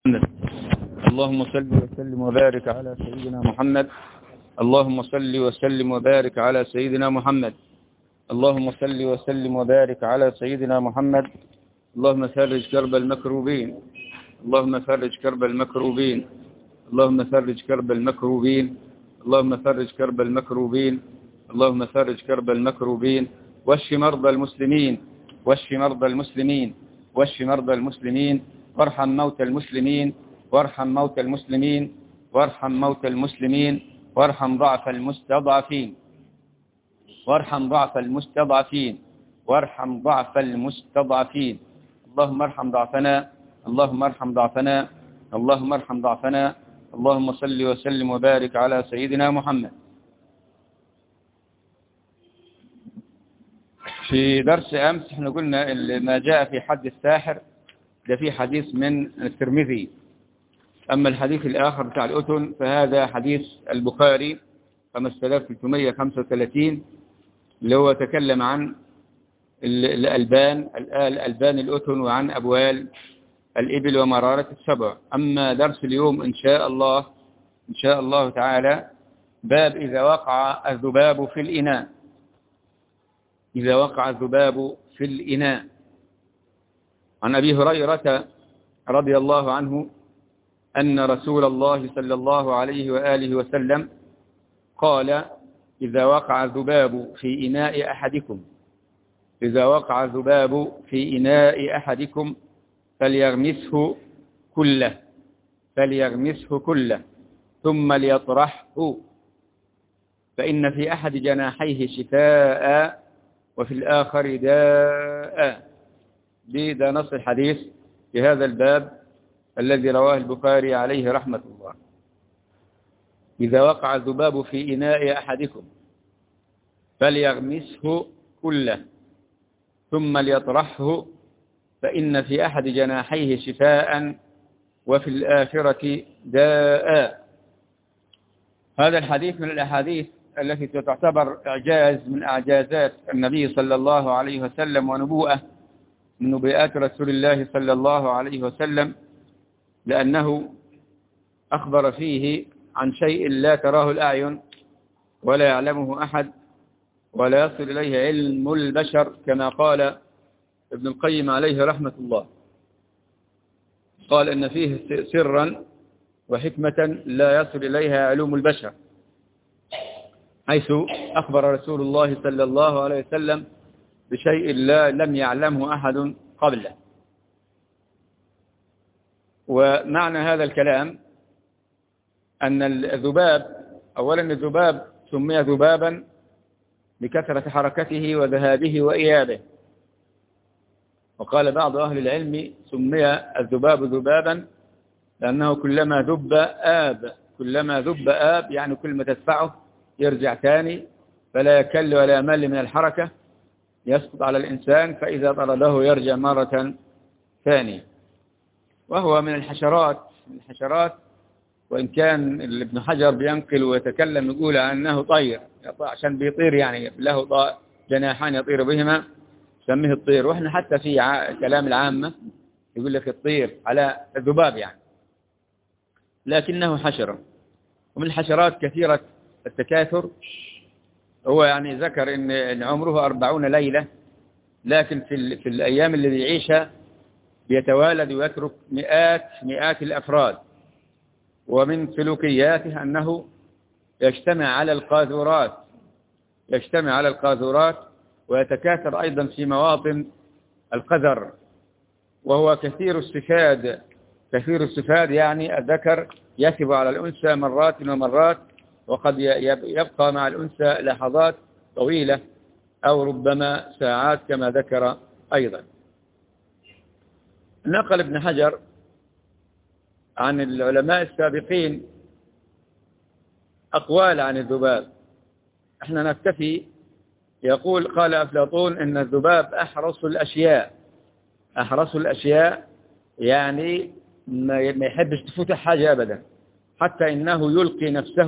اللهم صل وسلم وبارك على سيدنا محمد. اللهم صل وسلم وبارك على سيدنا محمد. اللهم صل وسلم وبارك على سيدنا محمد. اللهم فرج كرب المكروبين. اللهم فرج كرب المكروبين. اللهم فرج كرب المكروبين. اللهم فرج كرب المكروبين. اللهم فرج كرب المكروبين. واشف مرضى المسلمين. واشف مرضى المسلمين. واشف مرضى المسلمين. وارحم موتى المسلمين. وارحم موتى المسلمين. وارحم موتى المسلمين. وارحم ضعف المستضعفين. وارحم ضعف المستضعفين. وارحم ضعف المستضعفين. اللهم ارحم ضعفنا. اللهم ارحم ضعفنا. اللهم ارحم ضعفنا. اللهم صل وسلم وبارك على سيدنا محمد. في درس أمس احنا قلنا ما جاء في حد الساحر ده في حديث من الترمذي. أما الحديث الآخر بتاع الأذن فهذا حديث البخاري 5335 اللي هو تكلم عن الألبان الأذن وعن أبوال الإبل ومرارة السبع. أما درس اليوم إن شاء الله تعالى باب إذا وقع الذباب في الإناء. إذا وقع الذباب في الإناء. عن أبي هريرة رضي الله عنه أن رسول الله صلى الله عليه وآله وسلم قال إذا وقع الذباب في إناء أحدكم إذا وقع الذباب في إناء أحدكم فليغمسه كله ثم ليطرحه فإن في أحد جناحيه شفاء وفي الآخر داء. ده نص الحديث في هذا الباب الذي رواه البخاري عليه رحمة الله. إذا وقع الذباب في إناء أحدكم فليغمسه كله ثم ليطرحه فإن في أحد جناحيه شفاء وفي الآخرة داء. هذا الحديث من الأحاديث التي تعتبر إعجاز من أعجازات النبي صلى الله عليه وسلم ونبوءة من نبوءات رسول الله صلى الله عليه وسلم، لأنه أخبر فيه عن شيء لا تراه الأعين ولا يعلمه أحد ولا يصل إليه علم البشر كما قال ابن القيم عليه رحمة الله. قال إن فيه سرا وحكمة لا يصل إليها علوم البشر، حيث أخبر رسول الله صلى الله عليه وسلم بشيء لم يعلمه أحد قبله. ومعنى هذا الكلام أن الذباب أولا الذباب سمي ذبابا لكثرة حركته وذهابه وإيابه، وقال بعض أهل العلم سمي الذباب ذبابا لأنه كلما ذب آب يعني كل ما تدفعه يرجع تاني فلا يكل ولا يمل من الحركة، يسقط على الإنسان فإذا طرده يرجع مرة ثانية. وهو من الحشرات وإن كان ابن حجر بينقل ويتكلم يقول أنه طير عشان بيطير، يعني له جناحان يطير بهما سميه الطير. وإحنا حتى في كلام العامة يقول لك الطير على الذباب يعني، لكنه حشرة. ومن الحشرات كثيرة التكاثر. هو يعني ذكر إن عمره 40 ليلة، لكن في الأيام الذي يعيشها بيتوالد ويترك مئات الأفراد. ومن سلوكياته أنه يجتمع على القاذورات ويتكاثر أيضا في مواطن القذر. وهو كثير السفاد يعني الذكر يثب على الأنثى مرات ومرات، وقد يبقى مع الأنثى لحظات طويلة أو ربما ساعات كما ذكر أيضا. نقل ابن حجر عن العلماء السابقين أقوال عن الذباب، احنا نكتفي. يقول قال أفلاطون إن الذباب أحرص الأشياء يعني ما يحبش تفوته حاجة أبدا، حتى إنه يلقي نفسه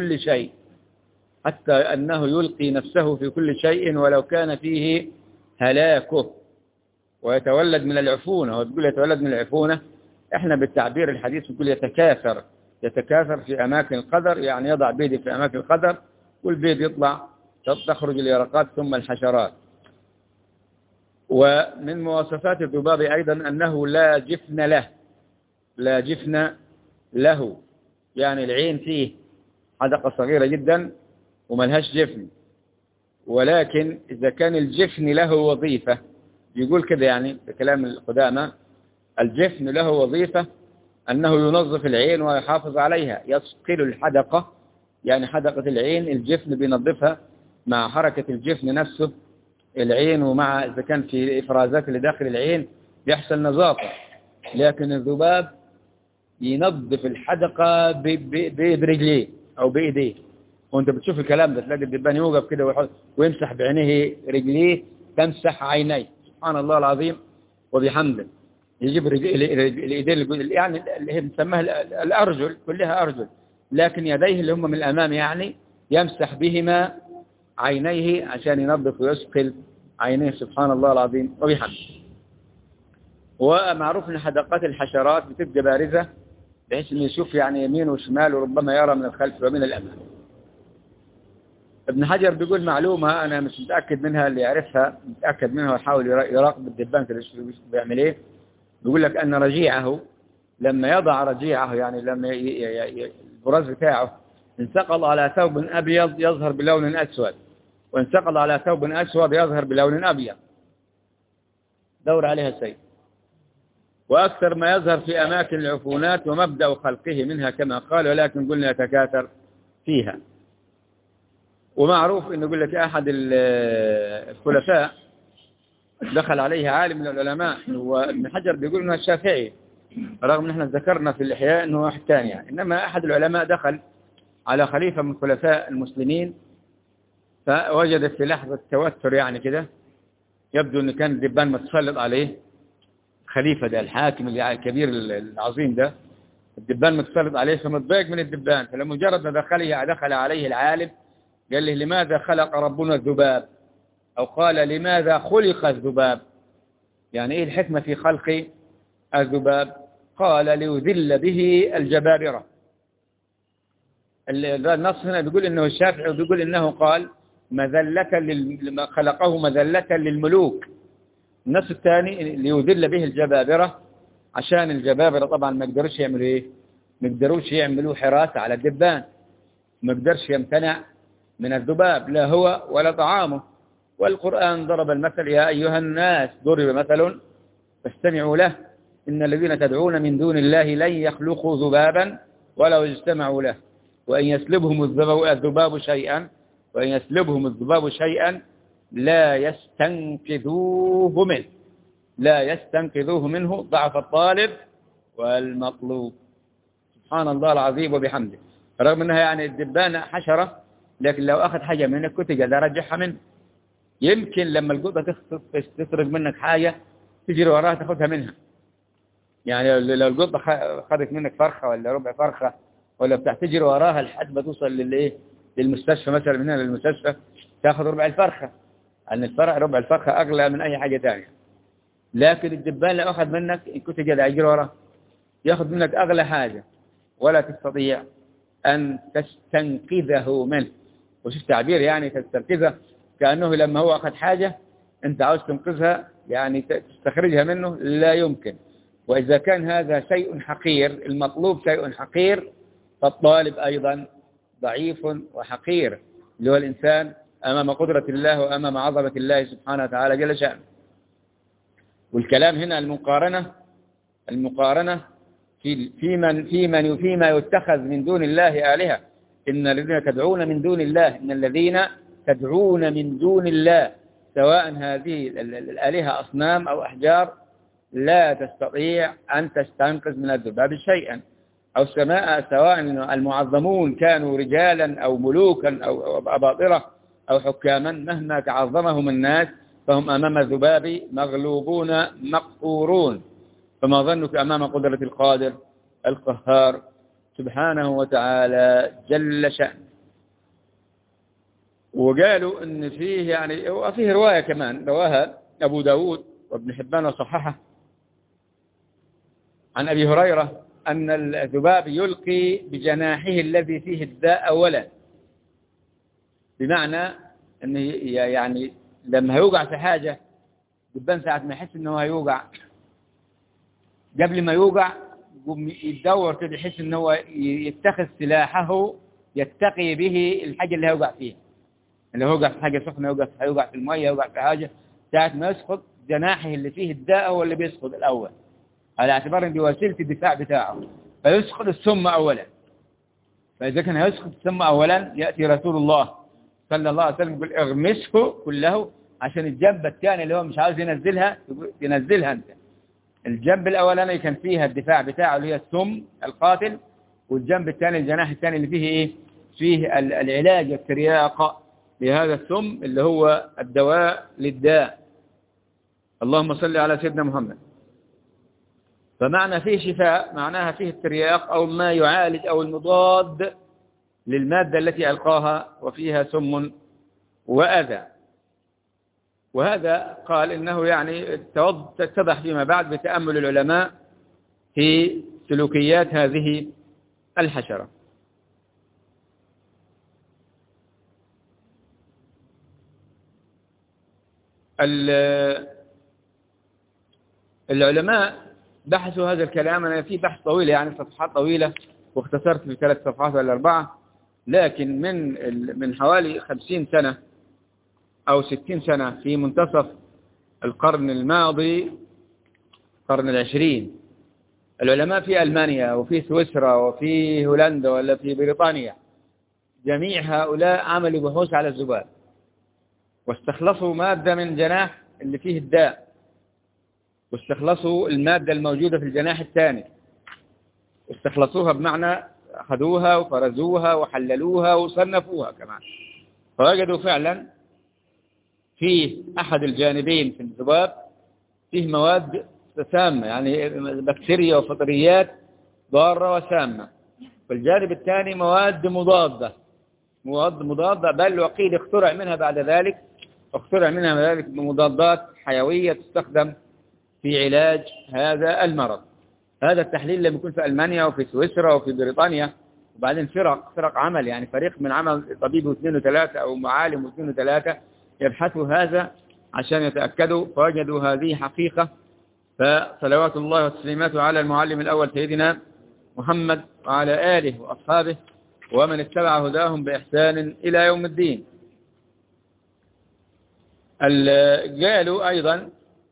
في كل شيء ولو كان فيه هلاكه، ويتولد من العفونة. هو بيقول يتولد من العفونة احنا بالتعبير الحديث نقول يتكاثر في أماكن القدر، يعني يضع بيده في أماكن القدر والبيض يطلع، تخرج اليرقات ثم الحشرات. ومن مواصفات الذباب أيضا أنه لا جفن له، يعني العين فيه حدقة صغيرة جدا وملهاش جفن، ولكن إذا كان الجفن له وظيفة، يقول كده يعني بكلام القدامى، الجفن له وظيفة أنه ينظف العين ويحافظ عليها، يصقل الحدقة، يعني حدقة العين الجفن بينظفها مع حركة الجفن نفسه العين، ومع إذا كان في إفرازات اللي داخل العين يحصل نظافة. لكن الذباب ينظف الحدقة برجليه أو بإيديه، وانت بتشوف الكلام ده تلاقي الدبان يوقف كده ويمسح بعينيه رجليه، تمسح عينيه، سبحان الله العظيم وبحمده. يجيب الايدين يعني اللي هي بنسميها الارجل، كلها ارجل، لكن يديه اللي هم من الامام يعني يمسح بهما عينيه عشان ينظف ويسقل عينيه، سبحان الله العظيم وبحمده. ومعروف ان حدقات الحشرات بتبقى بارزه بحيث انه يشوف يعني يمين وشمال، وربما يرى من الخلف ومن الامام. ابن حجر بيقول معلومة أنا مش متأكد منها، اللي يعرفها متأكد منها ويحاول يراقب الدبان كده بيعمل إيه. بيقول لك أن رجيعه لما يضع رجيعه، يعني لما البراز بتاعه انسقل على ثوب أبيض يظهر بلون أسود، وانسقل على ثوب أسود يظهر بلون أبيض، دور عليها السيد. وأكثر ما يظهر في أماكن العفونات ومبدأ خلقه منها كما قال، ولكن قلنا يتكاثر فيها. ومعروف انه يقول لك احد الخلفاء دخل عليه عالم من العلماء، وابن حجر بيقول انه الشافعي، رغم ان احنا ذكرنا في الاحياء انه واحد ثاني يعني، انما احد العلماء دخل على خليفه من خلفاء المسلمين، فوجد في لحظه توتر يعني كده، يبدو ان كان الدبان متسلط عليه، خليفه ده الحاكم الكبير العظيم ده، الدبان متسلط عليه، فمتضايق من الدبان. فلمجرد ما دخل عليه العالم قال له لماذا خلق ربنا الذباب، أو قال لماذا خلق الذباب، يعني إيه الحكمة في خلق الذباب؟ قال ليذل به الجبابرة. النص هنا بيقول إنه الشافعي بيقول إنه قال خلقه مذلة للملوك. النص الثاني ليذل به الجبابرة، عشان الجبابرة طبعا ما يقدروش يعملوا إيه؟ ما يقدروش يعملوا حراسة على الدبان، ما يقدرش يمتنع من الذباب لا هو ولا طعامه. والقرآن ضرب المثل يا أيها الناس، ضرب مثل فاستمعوا له، إن الذين تدعون من دون الله لن يخلقوا ذبابا ولو اجتمعوا له، وإن يسلبهم الذباب شيئا لا يستنقذوه منه ضعف الطالب والمطلوب. سبحان الله العظيم وبحمده. رغم أنها يعني الدبانة حشرة، لكن لو أخذ حاجة منك كنت قادر أرجعها منه. يمكن لما القطة تسرق منك حاجة تجري وراها تاخذها منها، يعني لو القطة أخذت منك فرخة ولا ربع فرخة ولا بتاع، تجري وراها لحد ما توصل للمستشفى مثلا، من هنا للمستشفى تاخذ ربع الفرخة، لأن ربع الفرخة أغلى من أي حاجة ثانية. لكن الدبان لو أخذ منك كنت قادر أجري وراها، ياخذ منك أغلى حاجة ولا تستطيع أن تستنقذه منه. وشوف تعبير يعني تستنقذه، كأنه لما هو أخذ حاجة أنت عاوز تنقذها، يعني تستخرجها منه لا يمكن. وإذا كان هذا شيء حقير، المطلوب شيء حقير، فالطالب أيضا ضعيف وحقير، اللي هو الإنسان أمام قدرة الله وأمام عظمة الله سبحانه وتعالى جل شأنه. والكلام هنا المقارنة فيما يتخذ من دون الله آلهة. إن الذين تدعون من دون الله سواء هذه الآلهة أصنام أو أحجار لا تستطيع أن تستنقذ من الذباب شيئا، أو السماء سواء المعظمون كانوا رجالا أو ملوكا أو أباطرة أو حكاما، مهما تعظمهم الناس فهم أمام الذباب مغلوبون مقهورون. فما ظنك أمام قدرة القادر القهار سبحانه وتعالى جل شأنه. وقالوا إن فيه يعني وفيه رواية كمان رواها أبو داود وابن حبان وصححه، عن أبي هريرة أن الذباب يلقي بجناحه الذي فيه الداء أولا، بمعنى أن يعني لما هيوقع في حاجة دبان ساعة ما يحس أنه هيوقع، قبل ما يوقع يدور كده يحس أنه يتخذ سلاحه يتقي به الحاجة اللي هيوقع فيها، اللي هيوقع في حاجة سخنة، هيوقع في المية، هيوقع في حاجة، ساعة ما يسقط جناحه اللي فيه الداء هو اللي بيسقط الأول، على اعتبار أن دي وسيلة الدفاع بتاعه، فيسقط السم أولا. فإذا كان يسقط السم أولا يأتي رسول الله صلى الله عليه وسلم يقول اغمسه كله، عشان الجنب الثاني اللي هو مش عاوز ينزلها تنزلها أنت. الجنب الأولاني كان فيها الدفاع بتاعه اللي هي السم القاتل، والجنب الثاني الجناح الثاني اللي فيه إيه؟ فيه العلاج الترياق لهذا السم اللي هو الدواء للداء. اللهم صل على سيدنا محمد. فمعنى فيه شفاء معناها فيه الترياق أو ما يعالج أو المضاد للمادة التي ألقاها وفيها سم وأذى. وهذا قال إنه يعني اتضح فيما بعد بتأمل العلماء في سلوكيات هذه الحشرة. العلماء بحثوا هذا الكلام، أنا في بحث طويل يعني صفحات طويلة واختصرت في 3 صفحات ولا 4، لكن من حوالي 50 سنة أو 60 سنة في منتصف القرن الماضي القرن العشرين، العلماء في ألمانيا وفي سويسرا وفي هولندا ولا في بريطانيا جميع هؤلاء عملوا بحوث على الذباب، واستخلصوا مادة من جناح اللي فيه الداء، واستخلصوا المادة الموجودة في الجناح الثاني، استخلصوها بمعنى أخذوها وفرزوها وحللوها وصنفوها كمان، فوجدوا فعلا في أحد الجانبين في الذباب فيه مواد سامة، يعني بكتيريا وفطريات ضارة وسامة، والجانب الثاني مواد مضادة، بل وقيل اخترع منها بعد ذلك مضادات حيوية تستخدم في علاج هذا المرض. هذا التحليل لم يكن في ألمانيا وفي سويسرا وفي بريطانيا، وبعدين فرق عمل، يعني فريق من عمل طبيب واثنين وثلاثة أو معالم واثنين وثلاثة يبحثوا هذا عشان يتأكدوا، فوجدوا هذه حقيقة. فصلوات الله وتسليماته على المعلم الأول سيدنا محمد وعلى آله وأصحابه ومن اتبع هداهم بإحسان إلى يوم الدين. قالوا أيضا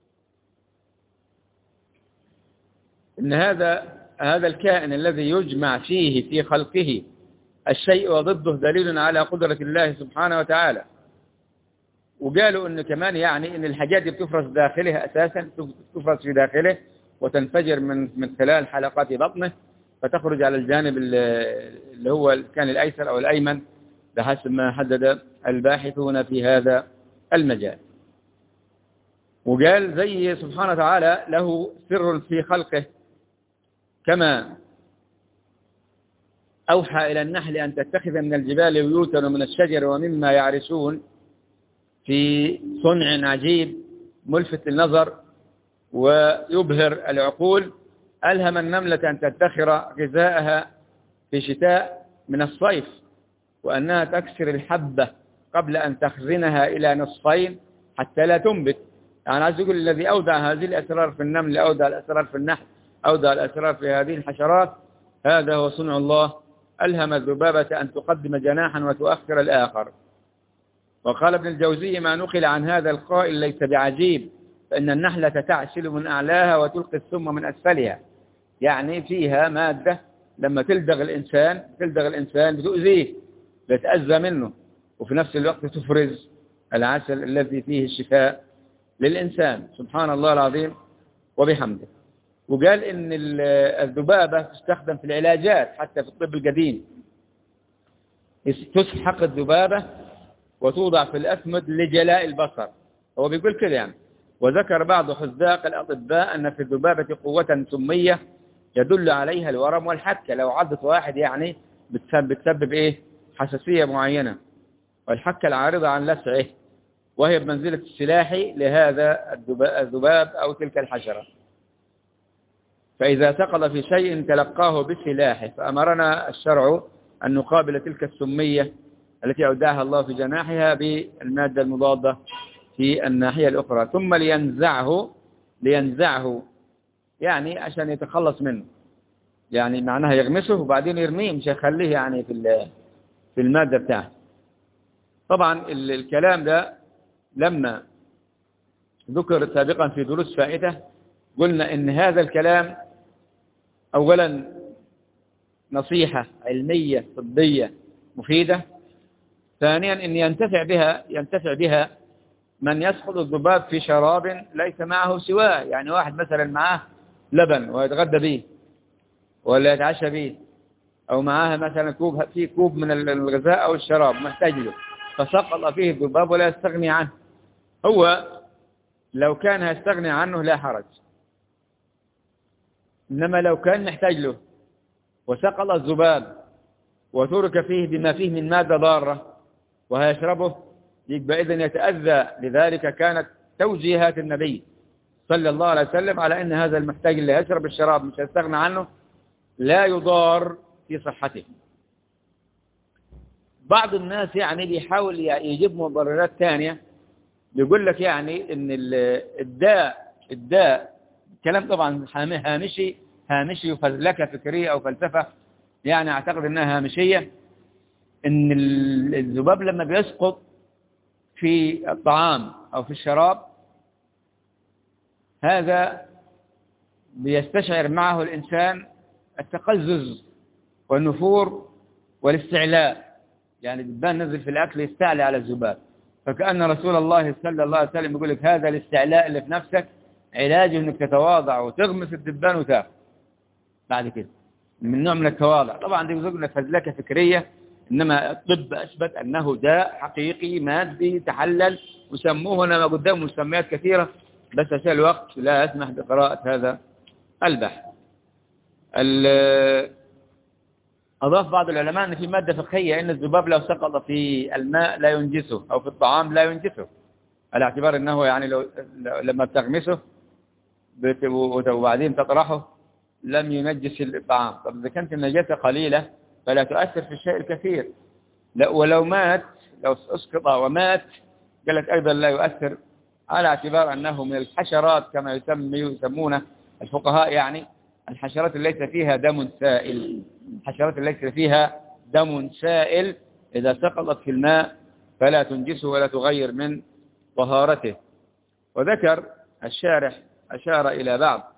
إن هذا الكائن الذي يجمع فيه في خلقه الشيء وضده دليل على قدرة الله سبحانه وتعالى. وقالوا إنه كمان يعني إن الحاجات دي بتفرز داخله أساسا، تفرز في داخله وتنفجر من خلال حلقات بطنه، فتخرج على الجانب اللي هو كان الأيسر أو الأيمن بحسب ما حدد الباحثون في هذا المجال. وقال زي سبحانه وتعالى له سر في خلقه، كما أوحى إلى النحل أن تتخذ من الجبال بيوتا ومن الشجر ومما يعرشون، في صنع عجيب ملفت للنظر ويبهر العقول. ألهم النملة أن تدخر غذاءها في شتاء من الصيف، وأنها تكسر الحبة قبل أن تخزنها إلى نصفين حتى لا تنبت. يعني عايز يقول الذي أودع هذه الأسرار في النمل، أودع الأسرار في النحل، أودع الأسرار في هذه الحشرات، هذا هو صنع الله. ألهم الذبابة أن تقدم جناحا وتؤخر الآخر. وقال ابن الجوزي ما نقل عن هذا القائل ليس بعجيب، فإن النحلة تعسل من أعلاها وتلقي السم من أسفلها. يعني فيها مادة لما تلدغ الإنسان بتؤذيه، بتأذى منه، وفي نفس الوقت تفرز العسل الذي فيه الشفاء للإنسان. سبحان الله العظيم وبحمده. وقال إن الذبابة تستخدم في العلاجات حتى في الطب القديم، تسحق الذبابة وتوضع في الأسمد لجلاء البصر، هو بيقول كده يعني. وذكر بعض حذاق الأطباء أن في الذبابة قوة سمية يدل عليها الورم والحكة، لو عضت واحد يعني بتسبب إيه؟ حساسية معينة، والحكة العارضة عن لسعه، وهي بمنزلة السلاح لهذا الذباب أو تلك الحشرة. فإذا سقط في شيء تلقاه بسلاحه، فأمرنا الشرع أن نقابل تلك السمية التي أودعها الله في جناحها بالمادة المضادة في الناحية الأخرى، ثم لينزعه يعني عشان يتخلص منه، يعني معناها يغمسه وبعدين يرميه، مش هيخليه يعني في المادة بتاعته. طبعا الكلام ده لما ذكر سابقا في دروس فائتة قلنا إن هذا الكلام أولا نصيحة علمية طبية مفيدة، ثانيا إن ينتفع بها من يسقط الذباب في شراب ليس معه سواه، يعني واحد مثلا معاه لبن ويتغدى به ولا يتعشى به، أو معاه مثلا كوب من الغذاء أو الشراب محتاج له، فسقط فيه الذباب ولا يستغني عنه. هو لو كان يستغني عنه لا حرج، إنما لو كان محتاج له وسقط الذباب وترك فيه بما فيه من مادة ضارة وهيشربه، يبقى إذن يتأذى. لذلك كانت توجيهات النبي صلى الله عليه وسلم على أن هذا المحتاج اللي يشرب الشراب مش يستغنى عنه لا يضار في صحته. بعض الناس يعني بيحاول يجيب مبررات ثانية، يقول لك يعني ان الداء كلام طبعا هامشي وفزلكة فكرية او فلسفة، يعني اعتقد انها هامشية، ان الذباب لما بيسقط في الطعام او في الشراب هذا بيستشعر معه الانسان التقزز والنفور والاستعلاء، يعني الدبان نزل في الأكل يستعلى على الذباب، فكأن رسول الله صلى الله عليه وسلم يقول لك هذا الاستعلاء اللي في نفسك علاجه انك تتواضع وتغمس الدبان وتاكل بعد كده، من نوع من التواضع. طبعا دي بيقول لك فزلكة فكرية، إنما الطب أثبت أنه داء حقيقي مادي تحلل، وسموه هنا ما قدامه مسميات كثيرة، بس عشان الوقت لا يسمح بقراءة هذا البحث. أضاف بعض العلماء أن في مادة فقهية أن الذباب لو سقط في الماء لا ينجسه أو في الطعام لا ينجسه، على اعتبار أنه يعني لما بتغمسه وبعدين تطرحه لم ينجس الطعام. طب إذا كانت النجاسة قليلة فلا تؤثر في الشيء الكثير، ولو مات لو أسقط ومات قالت أيضا لا يؤثر، على اعتبار أنه من الحشرات كما يسمونه الفقهاء، يعني الحشرات اللي ليس فيها دم سائل، الحشرات اللي ليس فيها دم سائل إذا سقطت في الماء فلا تنجسه ولا تغير من طهارته. وذكر الشارح أشار إلى بعض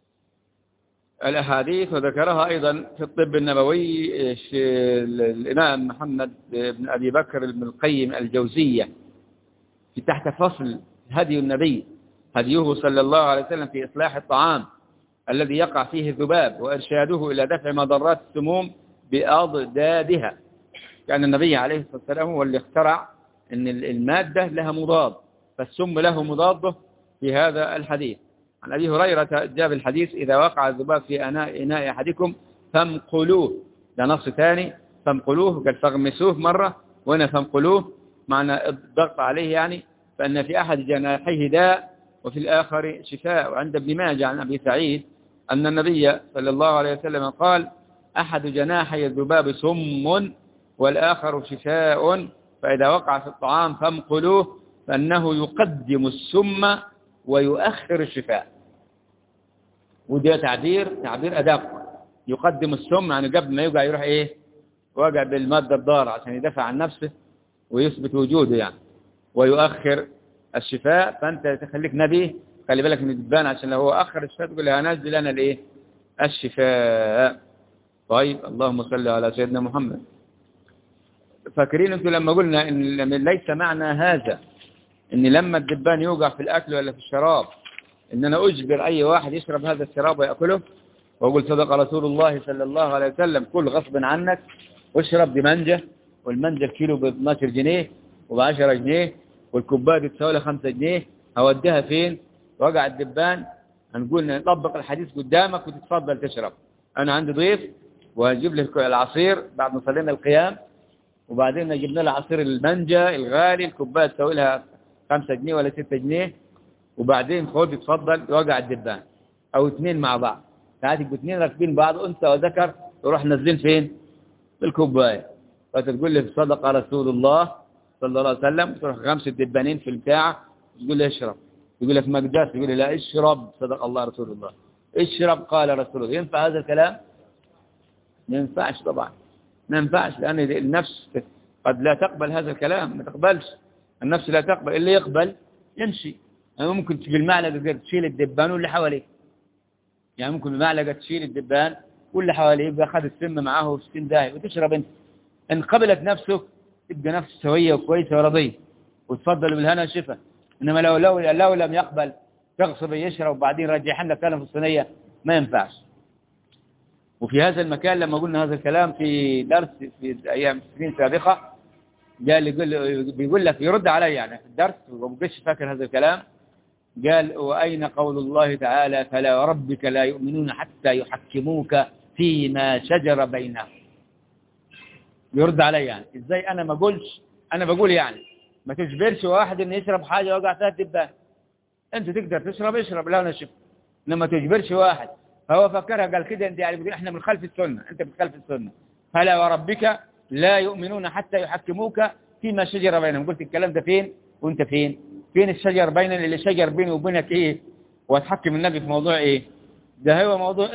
الأحاديث وذكرها أيضا في الطب النبوي الإمام محمد بن أبي بكر بن القيم الجوزية في تحت فصل هدي النبي، هديه صلى الله عليه وسلم في إصلاح الطعام الذي يقع فيه الذباب وإرشاده إلى دفع مضرات السموم بأضدادها. كان النبي عليه الصلاة والسلام هو اللي اخترع أن المادة لها مضاد، فالسم له مضاده في هذا الحديث. عن أبي هريرة جاب الحديث إذا وقع الذباب في إناء أحدكم فامقلوه، ده نص ثاني فامقلوه، قال فاغمسوه مرة، وهنا فامقلوه معنى الضغط عليه، يعني فأن في أحد جناحيه داء وفي الآخر شفاء. وعند ابن ماجه عن أبي سعيد أن النبي صلى الله عليه وسلم قال أحد جناحي الذباب سم والآخر شفاء، فإذا وقع في الطعام فامقلوه فأنه يقدم السم ويؤخر الشفاء. وده تعبير أدق، يقدم السم يعني قبل ما يوقع يروح إيه وقع بالمادة الضارة عشان يدافع عن نفسه ويثبت وجوده يعني، ويؤخر الشفاء. فأنت تخليك نبي، خلي بالك من الدبان عشان لو هو أخر الشفاء تقول له هنزل لنا الإيه الشفاء. طيب اللهم صل على سيدنا محمد. فاكرين انتوا لما قلنا ان ليس معنى هذا ان لما الدبان يوقع في الأكل ولا في الشراب ان انا اجبر اي واحد يشرب هذا الشراب ويأكله، واقول صدق رسول الله صلى الله عليه وسلم كل غصب عنك واشرب بمنجة، والمنجة الكيلو ب 12 جنيه وب 10 جنيه والكوبايه بتساوي لها 5 جنيه، هوديها فين؟ وقع الدبان. هنقول نطبق الحديث قدامك وتتفضل تشرب. انا عندي ضيف وهجيب لك العصير بعد ما صلينا القيام، وبعدين جبنا له عصير المانجا الغالي، الكوبايه تساوي لها 5 جنيه ولا 6 جنيه، وبعدين خد اتفضل وقع الدبان او اثنين مع بعض. ساعات يبقوا اثنين راكبين بعض أنثى وذكر يروح نازلين فين؟ في الكوباية. فتقول لي صدق رسول الله صلى الله عليه وسلم، تروح 5 دبانين في البتاع تقول لي اشرب، يقول لك مقداس، يقول لي لا اشرب صدق الله رسول الله، اشرب قال رسول الله. ينفع هذا الكلام؟ ما ينفعش طبعا، ما ينفعش، لأن النفس قد لا تقبل هذا الكلام، ما تقبلش النفس، لا تقبل. اللي يقبل يمشي. يعني ممكن بالمعلقة تشيل الدبان واللي حواليه، يعني ممكن بالمعلقة تشيل الدبان واللي حواليه، يبقى أخذ السم معاه في 60 داهية وتشرب انت. إن قبلت نفسك تبقى نفس سوية وكويسة ورضية وتفضل بالهنا والشفا. إنما لو لم يقبل تغصب يشرب وبعدين رجعنا لك كلام في الصينية، ما ينفعش. وفي هذا المكان لما قلنا هذا الكلام في درس في أيام سنين سابقة، بيقول لك يرد علي يعني في الدرس وما بقيتش فاكر هذا الكلام. قال وأين قول الله تعالى فلا وربك لا يؤمنون حتى يحكموك فيما شجر بينهم. يرد علي يعني ازاي انا ما اقولش، انا بقول يعني ما تجبرش واحد انه يشرب حاجه وقع فيها الدبان. انت تقدر تشرب اشرب لا نشف، انما تجبرش واحد. فهو فكرها قال كده انت يعني بيقول احنا من خلف السنه، انت من خلف السنه. فلا وربك لا يؤمنون حتى يحكموك فيما شجر بينهم. قلت الكلام ده فين وانت فين؟ فين الشجر بيننا اللي شجر بيني وبينك ايه؟ وتحكم النبي في موضوع ايه؟ ده هو موضوع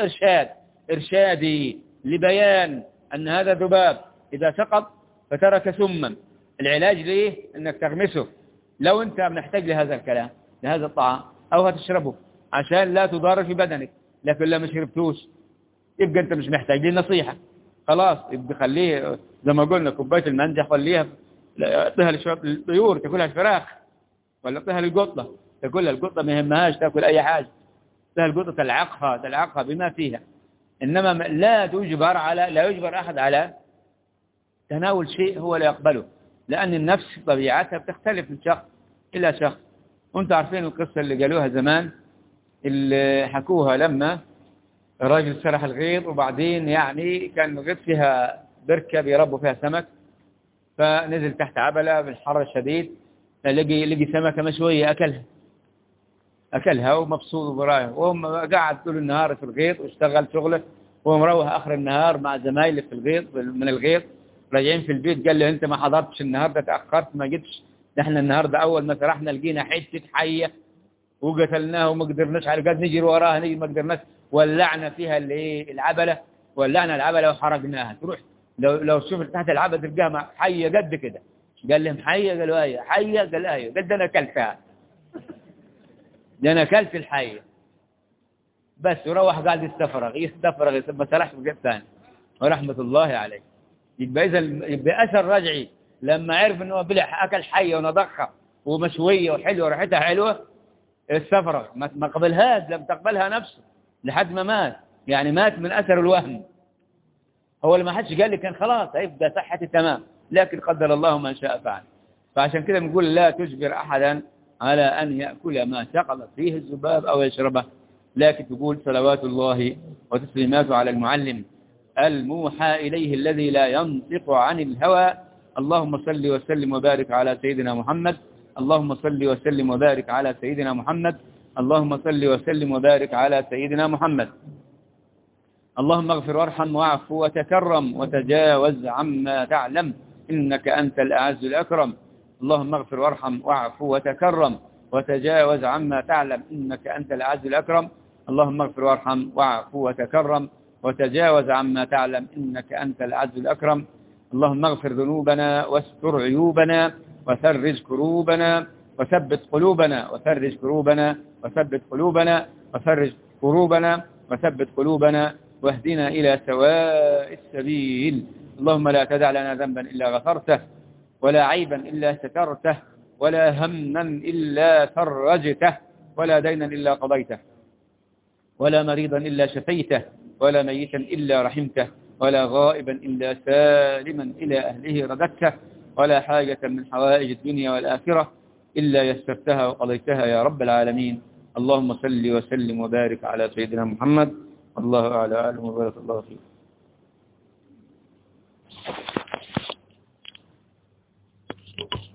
ارشادي لبيان ان هذا ذباب إذا سقط فترك سما. العلاج ليه؟ إنك تغمسه. لو أنت محتاج لهذا الكلام لهذا الطعام أو هتشربه عشان لا تضار في بدنك، لكن لو ما شربتوش يبقى أنت مش محتاج لي نصيحة. خلاص يبقى خليه زي ما قلنا كوباية المنجح خليها اعطيها للطيور تاكلها الفراخ، ولا اعطيها للقطة تاكلها. القطة ما يهمهاش تاكل أي حاجة، اعطيها القطة تلعقها بما فيها. إنما لا يجبر أحد على تناول شيء هو لا يقبله، لأن النفس طبيعتها بتختلف من شخص إلى شخص. وانتم عارفين القصة اللي قالوها زمان، اللي حكوها لما الراجل سرح الغيط، وبعدين يعني كان الغيط فيها بركة بيربوا فيها سمك، فنزل تحت عبلة بالحر الشديد لقي سمكة مشوية أكلها ومبسوط وبرايه، وهم قاعد طول النهار في الغيط واشتغل شغله، ومروح آخر النهار مع زمايله في الغيط من الغيط. راجعين في البيت قال له انت ما حضرتش النهارده، تاخرت ما جيتش، احنا النهارده اول ما سرحنا لقينا حته حيه وقتلناها وما قدرناش على قد نجري وراها ما قدرناش، ولعنا فيها العبله، ولعنا العبله وحرقناها. تروح لو شفت تحت العبله تلقاها حيه قد كده. قال لهم حيه؟ قالوا ايوه. حيه؟ قال ايوه. قال ده انا اكلتها، ده انا اكلت الحيه بس. وروح قاعد يستفرغ ما سرحش في البيت ثاني، ورحمه الله عليه. يبقى أثر رجعي لما عرف أنه بلح أكل حية ونضخها ومشوية وحلوة وريحتها حلوة، استفرغ ما قبلهاش، لم تقبلها نفسه لحد ما مات. يعني مات من أثر الوهم. هو لما حدش قال لي كان خلاص هيبقى صحتي تمام، لكن قدر الله ما شاء فعل. فعشان كده بنقول لا تجبر أحدا على أن يأكل ما سقط فيه الذباب أو يشربه، لكن تقول صلوات الله وتسليماته على المعلم الموحى إليه الذي لا ينطق عن الهوى. اللهم صل وسلم وبارك على سيدنا محمد، اللهم صل وسلم وبارك على سيدنا محمد، اللهم صل وسلم وبارك على سيدنا محمد. اللهم اغفر وارحم واعف وتكرم وتجاوز عما تعلم إنك أنت الأعز الأكرم. اللهم اغفر وارحم واعف وتكرم وتجاوز عما تعلم إنك أنت الأعز الأكرم. اللهم اغفر وارحم واعف وتكرم وتجاوز عما تعلم إنك أنت الأعز الأكرم. اللهم اغفر ذنوبنا واستر عيوبنا وثرج كروبنا وثبت قلوبنا وثرج كروبنا وثبت قلوبنا وثرج كروبنا وثبت قلوبنا واهدنا إلى سواء السبيل. اللهم لا تدع لنا ذنبا إلا غفرته، ولا عيبا إلا سترته، ولا هما إلا فرجته، ولا دينا إلا قضيته، ولا مريضا إلا شفيته، ولا ميتا إلا رحمته، ولا غائبا إلا سالما إلى أهله رددته، ولا حاجة من حوائج الدنيا والآخرة إلا يسرتها وقضيتها يا رب العالمين. اللهم صل وسلم وبارك على سيدنا محمد. الله أعلى آله وبارك الله فيه.